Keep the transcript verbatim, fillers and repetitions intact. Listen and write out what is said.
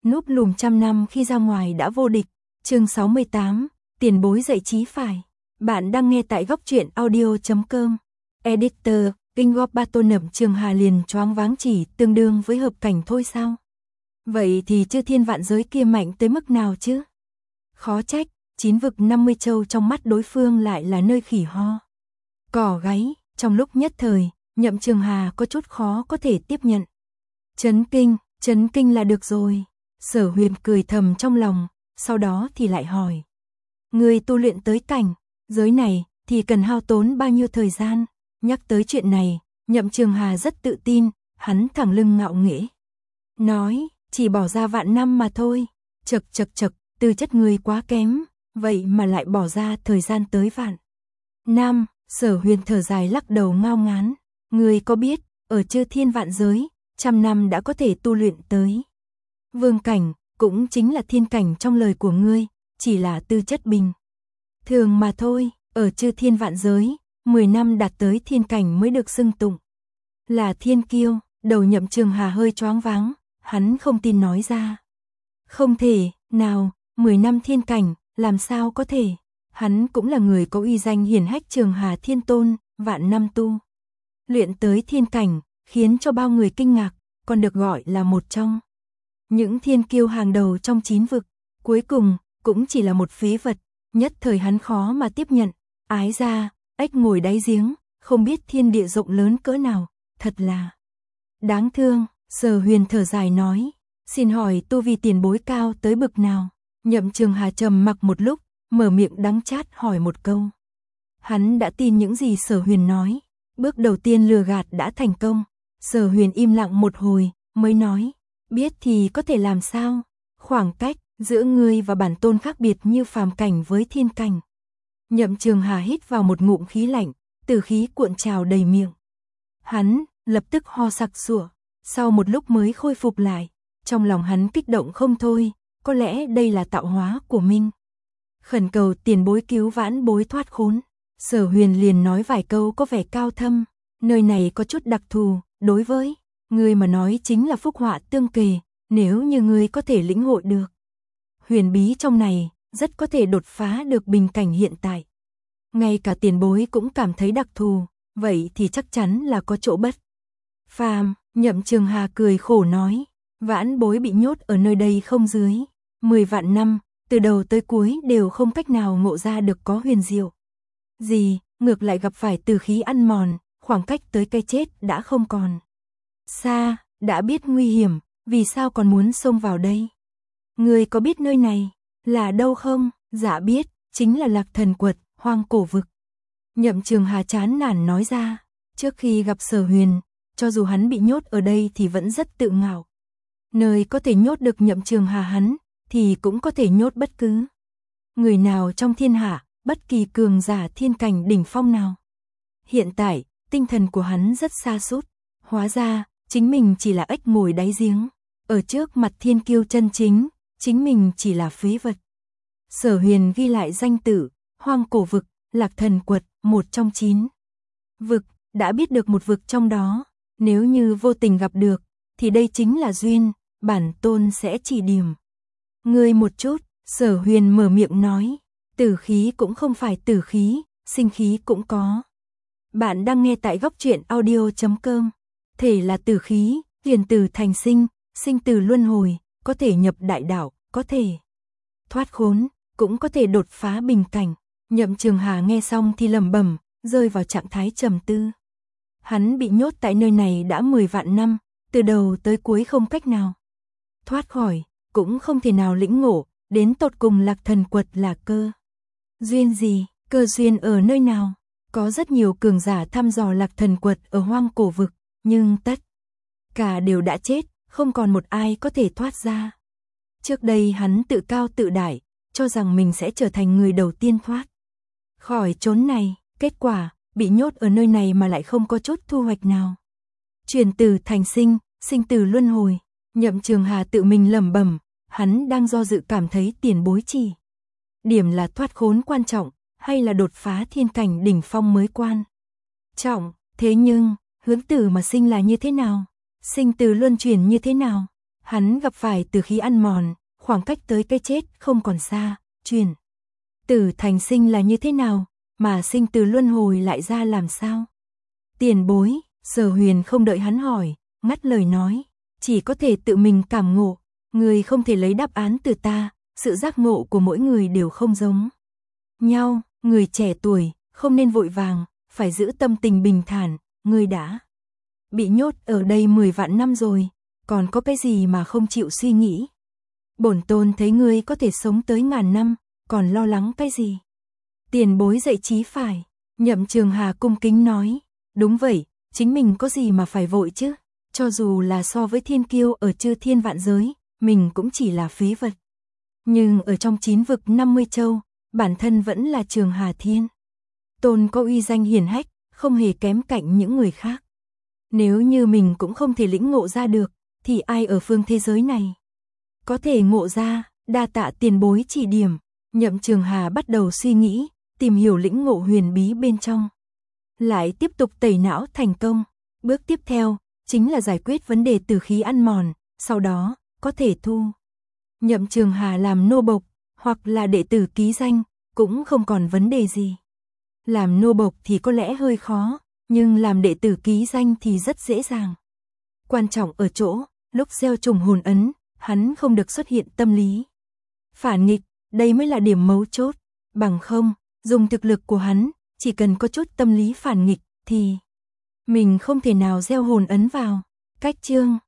Núp lùm trăm năm khi ra ngoài đã vô địch. Chương sáu mươi tám, tiền bối dạy trí phải. Bạn đang nghe tại góc truyện audio chấm com. Editor, King of Battle Nậm Trường Hà liền choáng váng, chỉ tương đương với hợp cảnh thôi sao? Vậy thì Chư Thiên Vạn Giới kia mạnh tới mức nào chứ? Khó trách, chín vực năm mươi châu trong mắt đối phương lại là nơi khỉ ho cỏ gáy. Trong lúc nhất thời, Nhậm Trường Hà có chút khó có thể tiếp nhận. Chấn kinh, chấn kinh là được rồi. Sở Huyền cười thầm trong lòng, sau đó thì lại hỏi. Người tu luyện tới cảnh giới này thì cần hao tốn bao nhiêu thời gian? Nhắc tới chuyện này, Nhậm Trường Hà rất tự tin, hắn thẳng lưng ngạo nghễ. Nói, chỉ bỏ ra vạn năm mà thôi. Chật chật chật, tư chất người quá kém, vậy mà lại bỏ ra thời gian tới vạn năm. Sở Huyền thở dài lắc đầu ngao ngán. Người có biết, ở Chư Thiên Vạn Giới, trăm năm đã có thể tu luyện tới vương cảnh, cũng chính là thiên cảnh trong lời của ngươi, chỉ là tư chất bình thường mà thôi. Ở Chư Thiên Vạn Giới, mười năm đạt tới thiên cảnh mới được xưng tụng là thiên kiêu. Đầu Nhậm Trường Hà hơi choáng váng, hắn không tin nói ra. Không thể, nào, mười năm thiên cảnh, làm sao có thể? Hắn cũng là người có uy danh hiển hách Trường Hà Thiên Tôn, vạn năm tu luyện tới thiên cảnh, khiến cho bao người kinh ngạc, còn được gọi là một trong những thiên kiêu hàng đầu trong chín vực. Cuối cùng, cũng chỉ là một phế vật. Nhất thời hắn khó mà tiếp nhận. Ái ra, ếch ngồi đáy giếng, không biết thiên địa rộng lớn cỡ nào, thật là đáng thương. Sở Huyền thở dài nói, xin hỏi tu vi tiền bối cao tới bực nào? Nhậm Trường Hà trầm mặc một lúc, mở miệng đắng chát hỏi một câu. Hắn đã tin những gì Sở Huyền nói. Bước đầu tiên lừa gạt đã thành công. Sở Huyền im lặng một hồi, mới nói, biết thì có thể làm sao? Khoảng cách giữa ngươi và bản tôn khác biệt như phàm cảnh với thiên cảnh. Nhậm Trường Hà hít vào một ngụm khí lạnh, tử khí cuộn trào đầy miệng. Hắn lập tức ho sặc sụa, sau một lúc mới khôi phục lại. Trong lòng hắn kích động không thôi, có lẽ đây là tạo hóa của mình. Khẩn cầu tiền bối cứu vãn bối thoát khốn. Sở Huyền liền nói vài câu có vẻ cao thâm. Nơi này có chút đặc thù, đối với ngươi mà nói chính là phúc họa tương kề. Nếu như ngươi có thể lĩnh hội được huyền bí trong này, rất có thể đột phá được bình cảnh hiện tại. Ngay cả tiền bối cũng cảm thấy đặc thù, vậy thì chắc chắn là có chỗ bất phàm. Nhậm Trường Hà cười khổ nói, vãn bối bị nhốt ở nơi đây không dưới mười vạn năm, từ đầu tới cuối đều không cách nào ngộ ra được có huyền diệu gì, ngược lại gặp phải tử khí ăn mòn, khoảng cách tới cái chết đã không còn xa. Đã biết nguy hiểm, vì sao còn muốn xông vào đây? Ngươi có biết nơi này là đâu không? Dạ biết, chính là Lạc Thần Quật, hoang cổ vực. Nhậm Trường Hà chán nản nói ra. Trước khi gặp Sở Huyền, cho dù hắn bị nhốt ở đây thì vẫn rất tự ngạo. Nơi có thể nhốt được Nhậm Trường Hà hắn, thì cũng có thể nhốt bất cứ người nào trong thiên hạ, bất kỳ cường giả thiên cảnh đỉnh phong nào. Hiện tại, tinh thần của hắn rất sa sút. Hóa ra, chính mình chỉ là ếch ngồi đáy giếng. Ở trước mặt thiên kiêu chân chính, chính mình chỉ là phế vật. Sở Huyền ghi lại danh tự, hoang cổ vực, Lạc Thần Quật, một trong chín vực, đã biết được một vực trong đó. Nếu như vô tình gặp được, thì đây chính là duyên, bản tôn sẽ chỉ điểm ngươi một chút. Sở Huyền mở miệng nói, tử khí cũng không phải tử khí, sinh khí cũng có. Bạn đang nghe tại góc truyện audio chấm com. Thể là tử khí, huyền từ thành sinh, sinh từ luân hồi, có thể nhập đại đạo, có thể thoát khốn, cũng có thể đột phá bình cảnh. Nhậm Trường Hà nghe xong thì lẩm bẩm, rơi vào trạng thái trầm tư. Hắn bị nhốt tại nơi này đã mười vạn năm, từ đầu tới cuối không cách nào thoát khỏi, cũng không thể nào lĩnh ngộ, đến tột cùng Lạc Thần Quật là cơ duyên gì, cơ duyên ở nơi nào? Có rất nhiều cường giả thăm dò Lạc Thần Quật ở hoang cổ vực, nhưng tất cả đều đã chết, không còn một ai có thể thoát ra. Trước đây hắn tự cao tự đại, cho rằng mình sẽ trở thành người đầu tiên thoát khỏi chốn này, kết quả bị nhốt ở nơi này mà lại không có chút thu hoạch nào. Chuyển từ thành sinh, sinh từ luân hồi. Nhậm Trường Hà tự mình lẩm bẩm, hắn đang do dự cảm thấy tiền bối chỉ điểm là thoát khốn quan trọng, hay là đột phá thiên cảnh đỉnh phong mới quan trọng. Thế nhưng, hướng tử mà sinh là như thế nào? Sinh từ luân chuyển như thế nào? Hắn gặp phải tử khí ăn mòn, khoảng cách tới cái chết không còn xa, chuyển tử thành sinh là như thế nào, mà sinh từ luân hồi lại ra làm sao? Tiền bối, Sở Huyền không đợi hắn hỏi, ngắt lời nói, chỉ có thể tự mình cảm ngộ, người không thể lấy đáp án từ ta, sự giác ngộ của mỗi người đều không giống nhau, người trẻ tuổi, không nên vội vàng, phải giữ tâm tình bình thản, người đã bị nhốt ở đây mười vạn năm rồi, còn có cái gì mà không chịu suy nghĩ. Bổn tôn thấy ngươi có thể sống tới ngàn năm, còn lo lắng cái gì? Tiền bối dạy trí phải, Nhậm Trường Hà cung kính nói, đúng vậy, chính mình có gì mà phải vội chứ, cho dù là so với thiên kiêu ở chư thiên vạn giới, mình cũng chỉ là phế vật. Nhưng ở trong chín vực năm mươi châu, bản thân vẫn là Trường Hà Thiên Tôn có uy danh hiển hách, không hề kém cạnh những người khác. Nếu như mình cũng không thể lĩnh ngộ ra được, thì ai ở phương thế giới này có thể ngộ ra, đa tạ tiền bối chỉ điểm. Nhậm Trường Hà bắt đầu suy nghĩ, tìm hiểu lĩnh ngộ huyền bí bên trong. Lại tiếp tục tẩy não thành công. Bước tiếp theo, chính là giải quyết vấn đề tử khí ăn mòn, sau đó, có thể thu Nhậm Trường Hà làm nô bộc, hoặc là đệ tử ký danh, cũng không còn vấn đề gì. Làm nô bộc thì có lẽ hơi khó, nhưng làm đệ tử ký danh thì rất dễ dàng. Quan trọng ở chỗ, lúc gieo trùng hồn ấn, hắn không được xuất hiện tâm lý phản nghịch, đây mới là điểm mấu chốt. Bằng không, dùng thực lực của hắn, chỉ cần có chút tâm lý phản nghịch, thì mình không thể nào gieo hồn ấn vào. Cách chương